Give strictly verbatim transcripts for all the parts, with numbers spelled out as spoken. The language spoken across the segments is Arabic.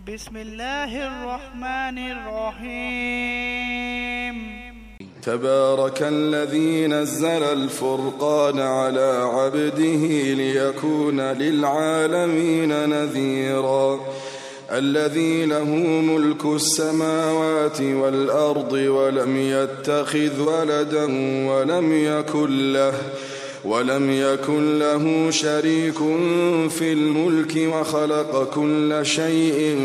بسم الله الرحمن الرحيم. تبارك الذي نزل الفرقان على عبده ليكون للعالمين نذيرا الذي له ملك السماوات والأرض ولم يتخذ ولدا ولم يكن له ولم يكن له شريك في الملك وخلق كل شيء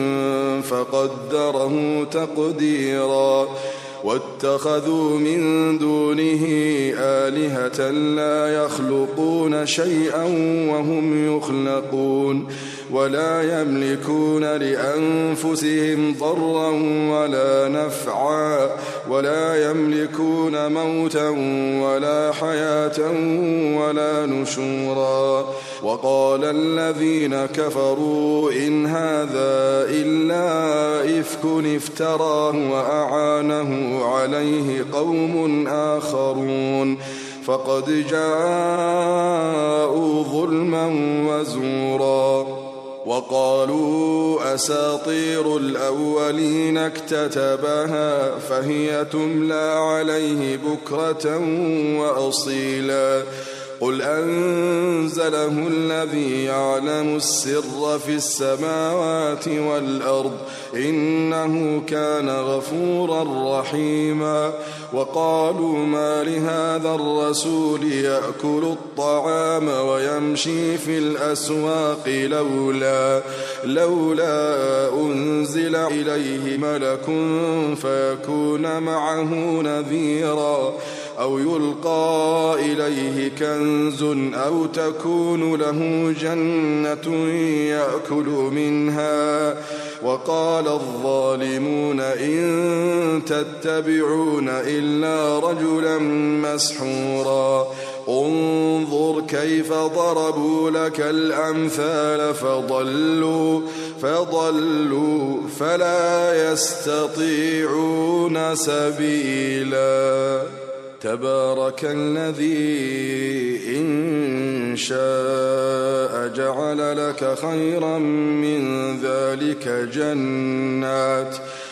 فقدره تقديرا واتخذوا من دونه آلهة لا يخلقون شيئا وهم يخلقون ولا يملكون لأنفسهم ضرا ولا نفعا ولا يملكون موتا ولا حياة ولا نشورا وقال الذين كفروا إن هذا إلا إفك افتراه وأعانه عليه قوم آخرون فقد جاءوا ظلما وزورا وقالوا أساطير الأولين اكتتبها فهي تملى عليه بكرة وأصيلا قل أنزله الذي يعلم السر في السماوات والأرض إنه كان غفورا رحيما وقالوا ما لهذا الرسول يأكل الطعام ويمشي في الأسواق لولا لولا أنزل إليه ملك فيكون معه نذيرا أو يلقى إليه كنز أو تكون له جنة يأكل منها وقال الظالمون إن تتبعون إلا رجلا مسحورا انظر كيف ضربوا لك الأمثال فضلوا فضلوا فلا يستطيعون سبيلا تبارك الذي إن شاء جعل لك خيرا من ذلك جنات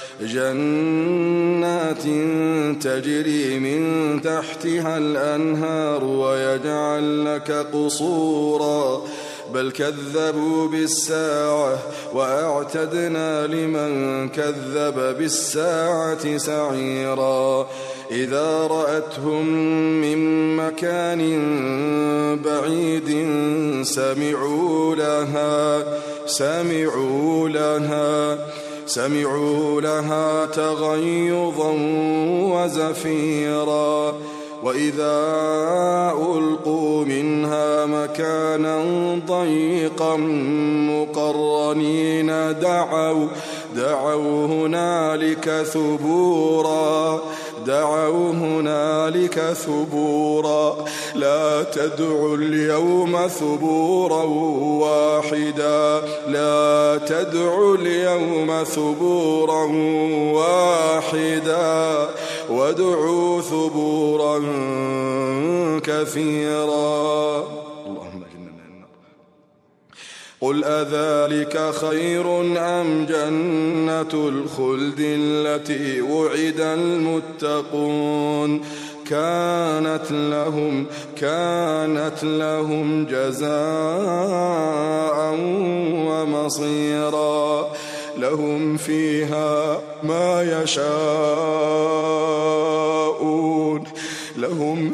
جنات تجري من تحتها الأنهار ويجعل لك قصورا بل كذبوا بالساعة وأعتدنا لمن كذب بالساعة سعيرا إذا رأتهم من مكان بعيد سمعوا لها سمعوا لها سمعوا لها تغيظا وزفيرا وإذا ألقوا منها مكانا ضيقا مقرنين دعوا دعوا هنالك ثبورا دعوا هنالك ثبورا لا تدعوا اليوم ثبورا واحدا لا تدعوا اليوم ثبورا واحدا وادعوا ثبورا كثيرا اللهم اجرنا من النار قل أذلك خير أم جنة الخلد التي وعد المتقون كانت لهم كانت لهم جزاء ومصيرا لهم فيها ما يشاءون لهم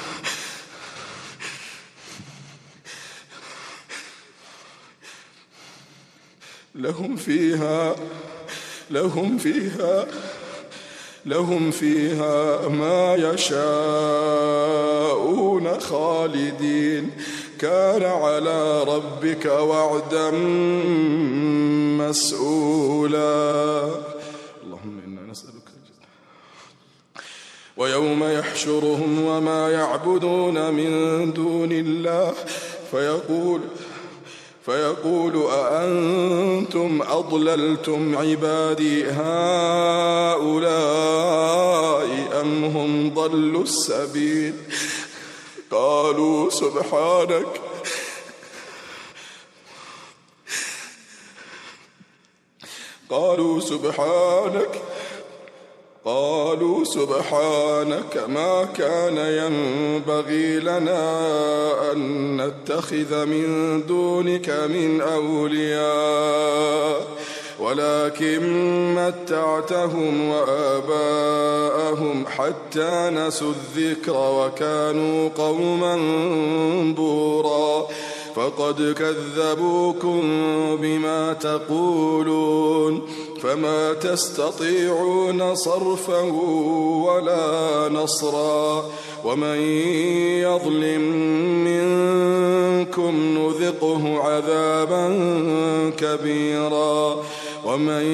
لهم فيها لهم فيها لهم فيها ما يشاءون خالدين كان على ربك وعدا مسؤولا اللهم إنا نسألك الجنة ويوم يحشرهم وما يعبدون من دون الله فيقول فيقول أأنتم أضللتم عبادي هؤلاء أم هم ضلوا السبيل قالوا سبحانك قالوا سبحانك قالوا سبحانك ما كان ينبغي لنا أن نتخذ من دونك من أولياء ولكن متعتهم وآباءهم حتى نسوا الذكر وكانوا قوما بورا فقد كذبوكم بما تقولون فما تستطيعون صرفا ولا نصرا ومن يظلم منكم نذقه عذابا كبيرا ومن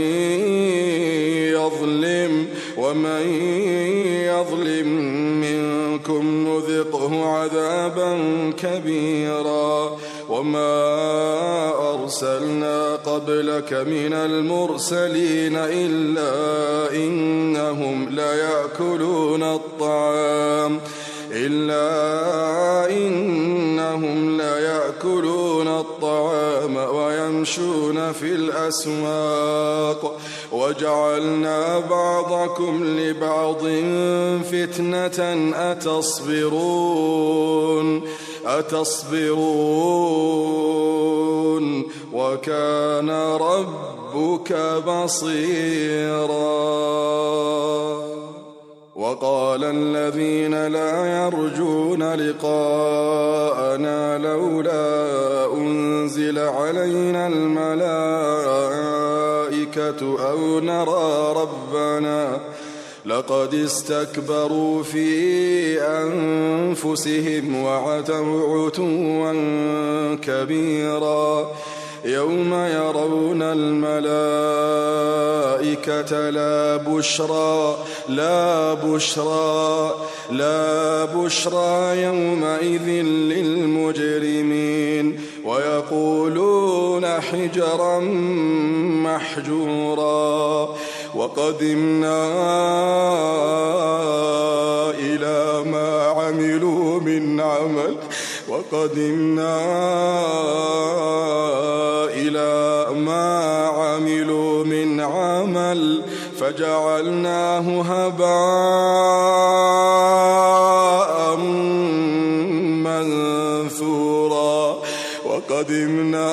يظلم ومن يظلم منكم نذقه عذابا كبيرا وما أرسلنا قبلك من المرسلين إلا إنهم ليأكلون الطعام إلا إنهم ليأكلون الطعام ويمشون في الأسواق وجعلنا بعضكم لبعض فتنة أتصبرون أتصبرون وكان ربك بصيرا. وقال الذين لا يرجون لقاءنا لولا أنزل علينا الملائكة أو نرى ربنا لقد استكبروا في أنفسهم وعتوا عتوا كبيرا يوم يرون الملائكة لا بشرى لا بشرى لا بشرى يومئذ للمجرمين ويقولون حجرا محجورا وقدمنا إلى ما عملوا من عمل وقدمنا إلى ما عملوا من عمل فجعلناه هباء منثورا وقدمنا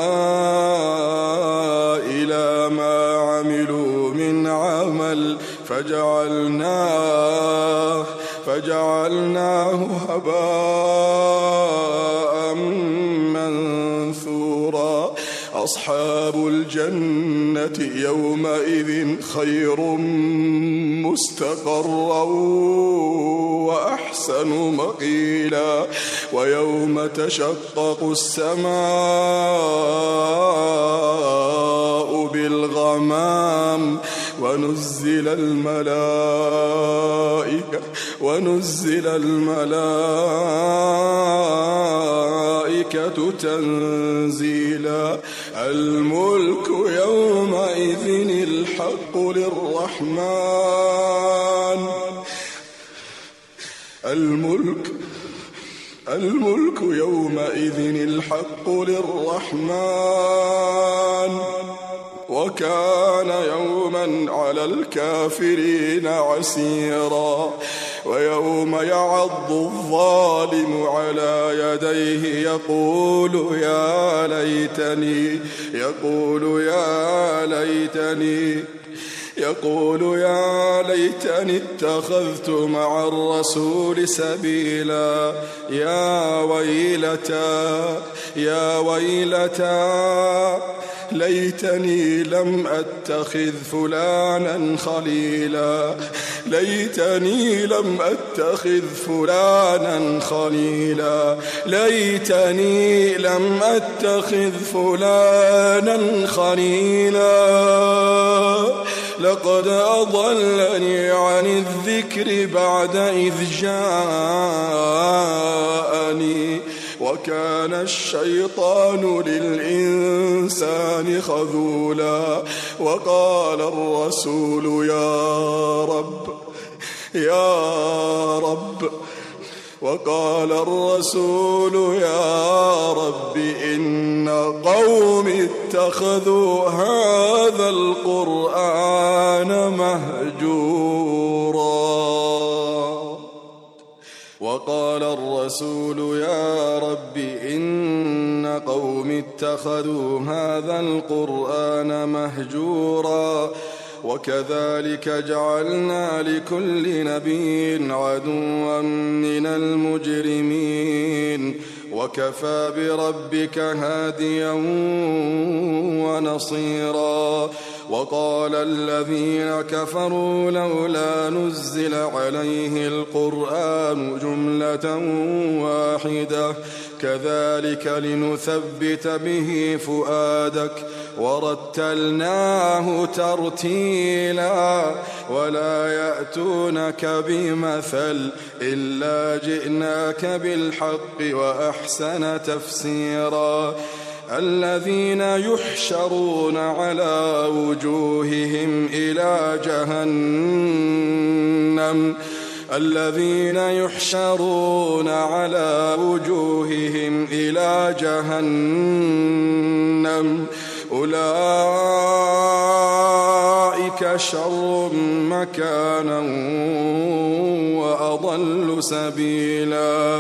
إلى ما عملوا من عمل فجعلناه فجعلناه هباء منثورا أصحاب الجنة يومئذ خير مستقرا وأحسن مقيلا ويوم تشقق السماء بالغمام ونزل الملائكة ونزل الملائكة تنزيلا الملك يومئذ الحق للرحمن الملك الملك يومئذ الحق للرحمن وكان يوما على الكافرين عسيرا ويوم يعض الظالم على يديه يقول يا ليتني يقول يا ليتني يقول يا ليتني اتخذت مع الرسول سبيلا يا ويلتى يا ويلتى ليتني لم أتخذ فلانا خليلا ليتني لم أتخذ فلانا خليلا ليتني لم أتخذ فلانا خليلا لقد أضلني عن الذكر بعد إذ جاءني وكان الشيطان للإنسان خذولا وقال الرسول يا رب يا رب وقال الرسول يا رب إن قوم اتخذوا هذا القرآن مهجورا وقال الرسول يا رب إن قوم اتخذوا هذا القرآن مهجورا وكذلك جعلنا لكل نبي عدوا من المجرمين وكفى بربك هاديا ونصيرا وقال الذين كفروا لولا نزل عليه القرآن جملة واحدة كذلك لنثبت به فؤادك ورتلناه ترتيلا ولا يأتونك بمثل إلا جئناك بالحق وأحسن تفسيرا الذين يحشرون على وجوههم إلى جهنم الذين يحشرون على وجوههم إلى جهنم أولئك شر مكانا وأضل سبيلا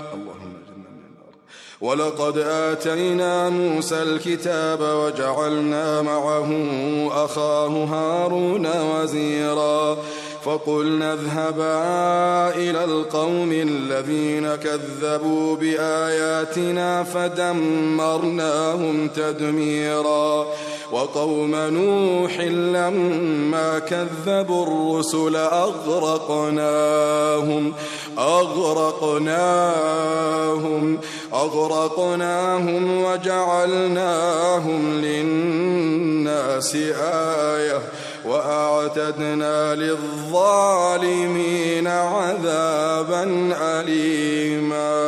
ولقد آتينا موسى الكتاب وجعلنا معه أخاه هارون وزيرا فقلنا اذهبا إلى القوم الذين كذبوا بآياتنا فدمرناهم تدميرا وقوم نوح لما كذبوا الرسل أغرقناهم أغرقناهم أغرقناهم وجعلناهم للناس آية وأعتدنا للظالمين عذابا أليما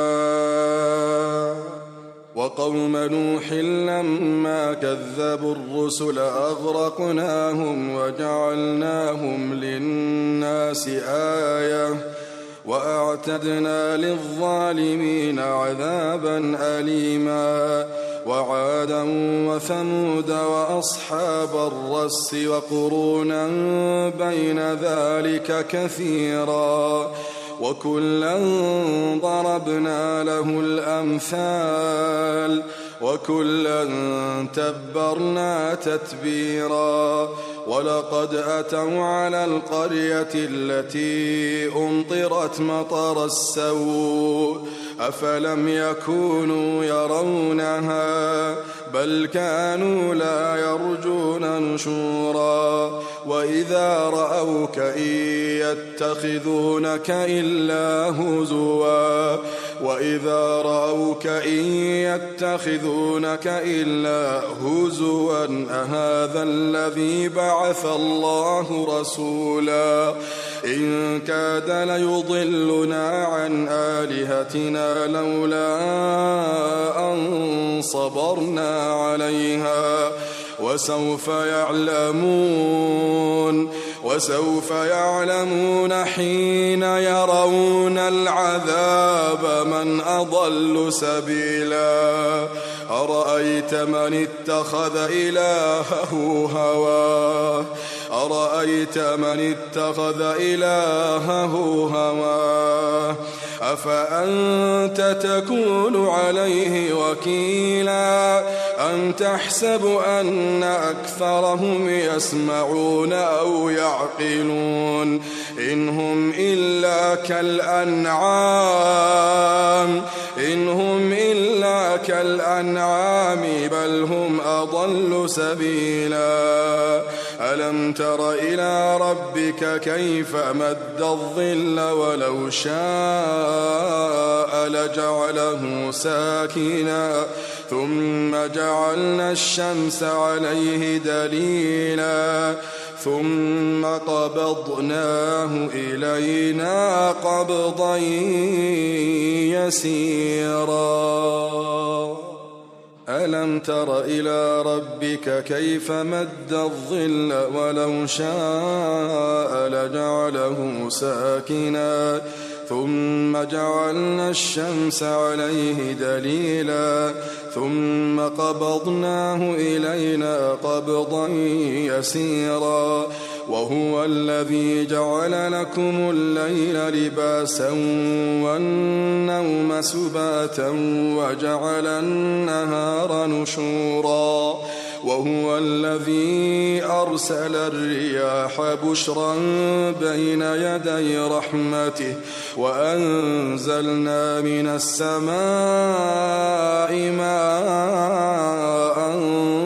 وقوم نوح لما كذبوا الرسل أغرقناهم وجعلناهم للناس آية وأعتدنا للظالمين عذابا أليما وعادا وثمود وأصحاب الرس وقرونا بين ذلك كثيرا وكلا ضربنا له الأمثال وكلا تبرنا تتبيرا ولقد أتوا على القرية التي أمطرت مطر السوء أفلم يكونوا يرونها بل كانوا لا يرجون نشورا وإذا رأوك إن يتخذونك إلا هزوا وإذا رأوك إن يتخذونك إلا هزوا أهذا الذي بعث الله رسولا إن كاد ليضلنا عن آلهتنا لولا أن صبرنا عليها وسوف يعلمون وسوف يعلمون حين يرون العذاب من أضل سبيلا أرأيت من اتخذ إلهه هواه أرأيت من اتخذ إلهه هواه أفأنت تكون عليه وكيلا أم تحسب أن أكثرهم يسمعون أو يعقلون إن هم إلا كالأنعام إن هم إلا كالأنعام بل هم أضل سبيلا ألم تر إلى ربك كيف مد الظل ولو شاء لجعله ساكنا ثم جعلنا الشمس عليه دليلا ثم قبضناه إلينا قبضا يسيرا ألم تر إلى ربك كيف مد الظل ولو شاء لجعله ساكنا ثم جعلنا الشمس عليه دليلا ثم قبضناه إلينا قبضا يسيرا وهو الذي جعل لكم الليل لباسا والنوم سباتا وجعل النهار نشورا وهو الذي أرسل الرياح بشرا بين يدي رحمته وأنزلنا من السماء ماء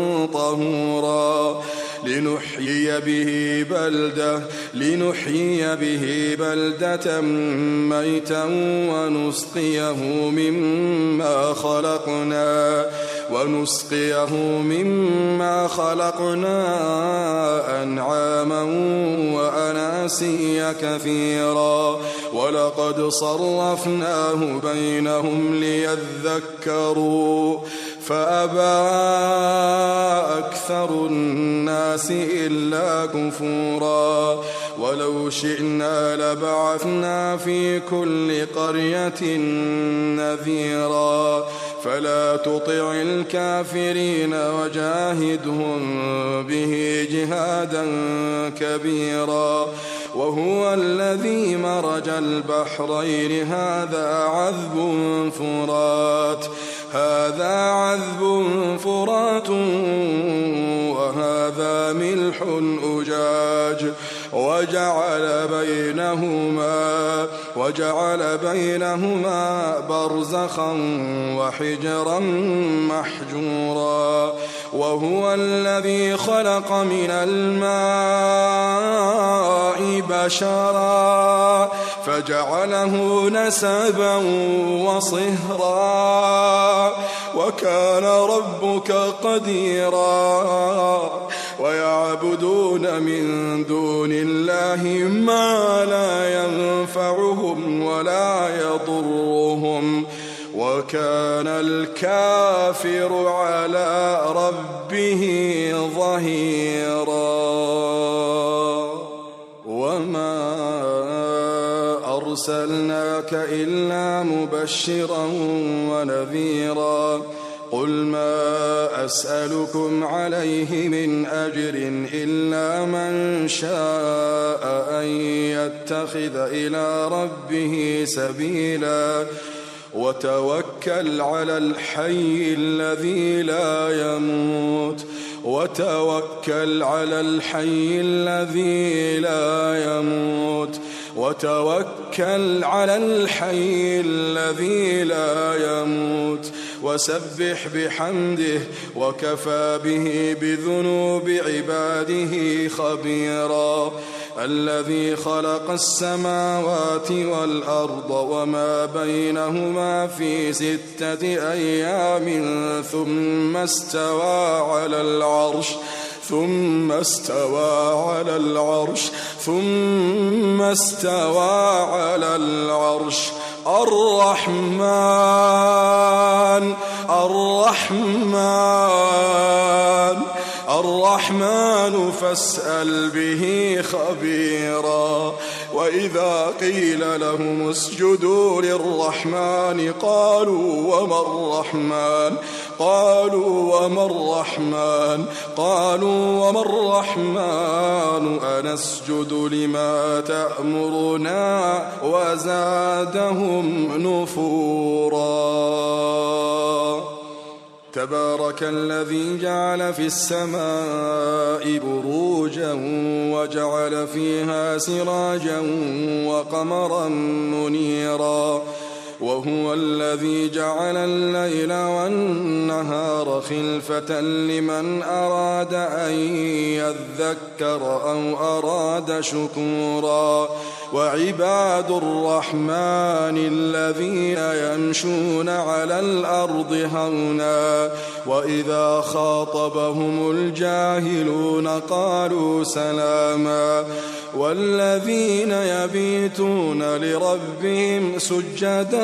طهورا لنحيي به بلدة لنحيي به بلدة ميتا ونسقيه مما خلقنا ونسقيه مما خلقنا أنعاما وأناسيا كثيرا ولقد صرفناه بينهم ليذكروا فأبى أكثر الناس إلا كفورا ولو شئنا لبعثنا في كل قرية نذيرا فلا تطع الكافرين وجاهدهم به جهادا كبيرا وهو الذي مرج البحرين هذا عذب فرات هذا عذب فرات وهذا ملح أجاج وجعل بينهما وجعل بينهما برزخا وحجرا محجورا وهو الذي خلق من الماء بشرا فجعله نسبا وصهرا وكان ربك قديرا ويعبدون من دون الله ما لا ينفعهم ولا يضرهم وكان الكافر على ربه ظهيرا وما أرسلناك إلا مبشرا ونذيرا قل ما أسألكم عليه من أجر إلا من شاء أن يتخذ إلى ربه سبيلا وتوكل على الحي الذي لا يموت وتوكل على الحي الذي لا يموت وتوكل على الحي الذي لا يموت وسبح بحمده وكفى به بذنوب عباده خبيرا الذي خلق السماوات والأرض وما بينهما في ستة أيام ثم استوى على العرش ثم استوى على العرش ثم استوى على العرش الرحمن الرحمن الرحمن فاسأل به خبيرا وإذا قيل لهم اسجدوا للرحمن قالوا وما الرحمن قالوا وما الرحمن قالوا وما الرحمن أنسجد لما تأمرنا وزادهم نفورا تبارك الذي جعل في السماء بروجا وجعل فيها سراجا وقمرا منيرا وهو الذي جعل الليل والنهار خلفة لمن أراد أن يذكر أو أراد شكورا وعباد الرحمن الذين يمشون على الأرض هونا وإذا خاطبهم الجاهلون قالوا سلاما والذين يبيتون لربهم سجدا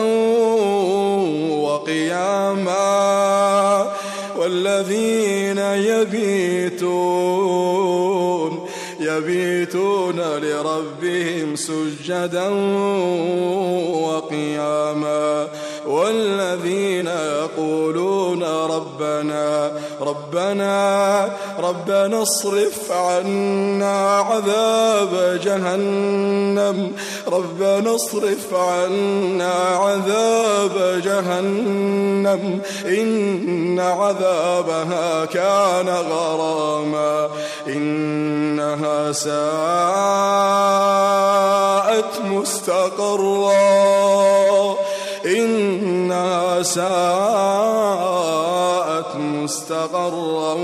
وقياما والذين يبيتون يبيتون لربهم سجدا وقياما والذين يقولون ربنا ربنا ربنا اصرف عنا عذاب جهنم ربنا اصرف عنا عذاب جهنم إن عذابها كان غراما إنها ساءت مستقرا إنها ساءت مستقرا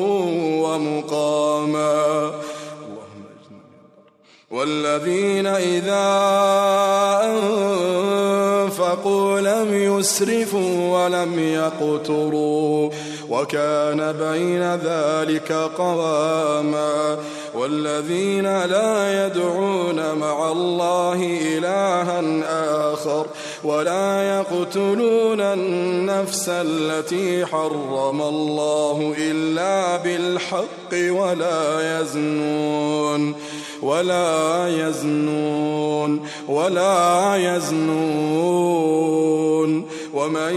ومقاما والذين إذا أنفقوا لم يسرفوا ولم يقتروا وكان بين ذلك قواما والذين لا يدعون مع الله إلها آخر ولا يقتلون النفس التي حرم الله إلا بالحق ولا يزنون ولا يزنون ولا يزنون ومن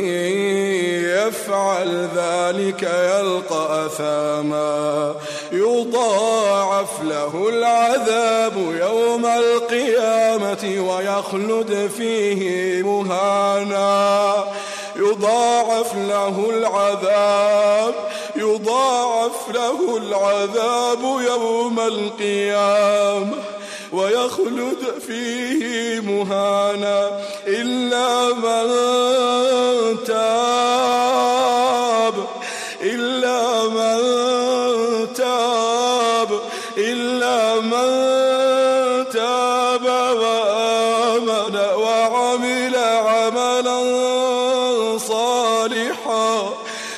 يفعل ذلك يلقى أثاما يضاعف له العذاب يوم القيامة ويخلد فيه مهانا يضاعف له العذاب يضاعف له العذاب يوم القيامة ويخلد فيه مهانا إلا من تاب إلا من تاب إلا من تاب وآمن وعمل عملا صالحا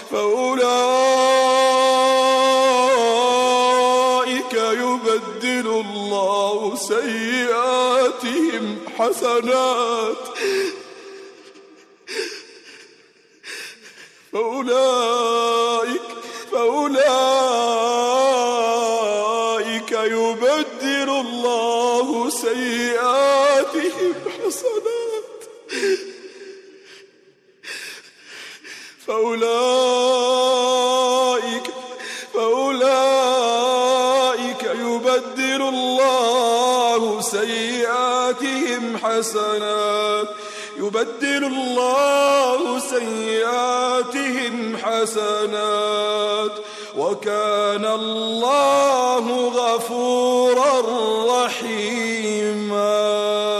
فأولئك يبدل الله سيئاتهم حسنات فأولئك فأولئك يبدل الله سيئاتهم حسنات فأولئك فأولئك يبدل الله سيئاتهم حسنات يبدل الله سيئاتهم حسنات وكان الله غفورا رحيما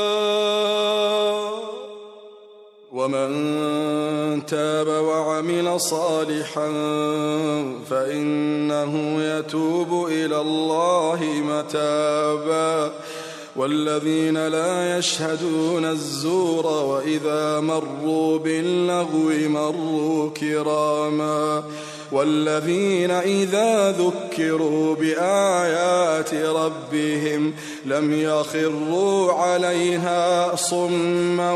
ومن تاب وعمل صالحا فإنه يتوب إلى الله متابا والذين لا يشهدون الزور وإذا مروا باللغو مروا كراما والذين إذا ذكروا بآيات ربهم لم يخروا عليها صما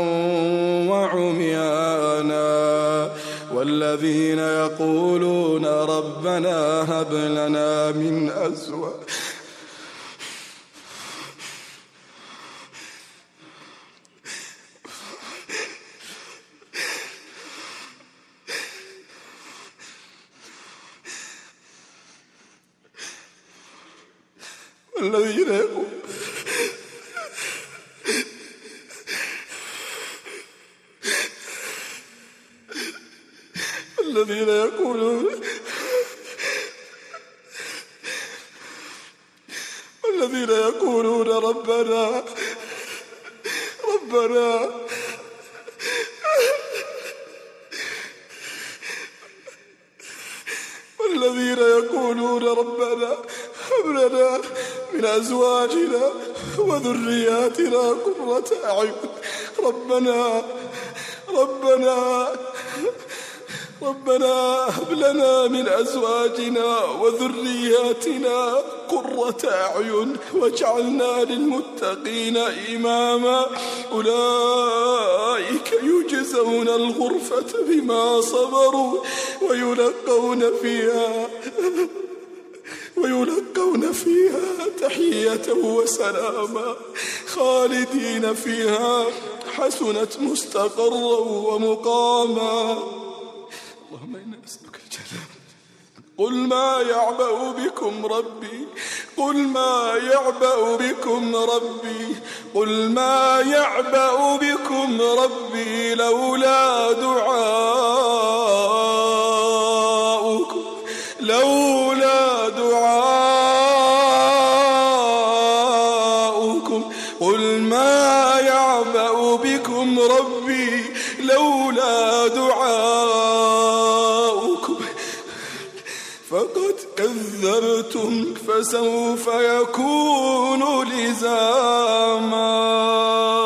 وعميانا والذين يقولون ربنا هب لنا من أزواجنا الذين يقول الذين يقولون الذين يقولون ربنا ربنا والذين يقولون ربنا هب لنا من أزواجنا وذرياتنا قرة أعين ربنا ربنا ربنا هب لنا من أزواجنا وذرياتنا قرة أعين واجعلنا للمتقين إماما أولئك يجزون الغرفة بما صبروا ويلقون فيها ويلقون فيها تحية وسلاما خالدين فيها حسنت مستقرا ومقاما. اللهم إنا نسألك الجنة. قل ما يعبأ بكم ربي قل ما يعبأ بكم ربي قل ما يعبأ بكم ربي لولا دعاؤكم لولا دعاؤكم قل ما يعبأ بكم ربي لولا دعاؤكم فقد كذبتم فسوف يكون لزاما.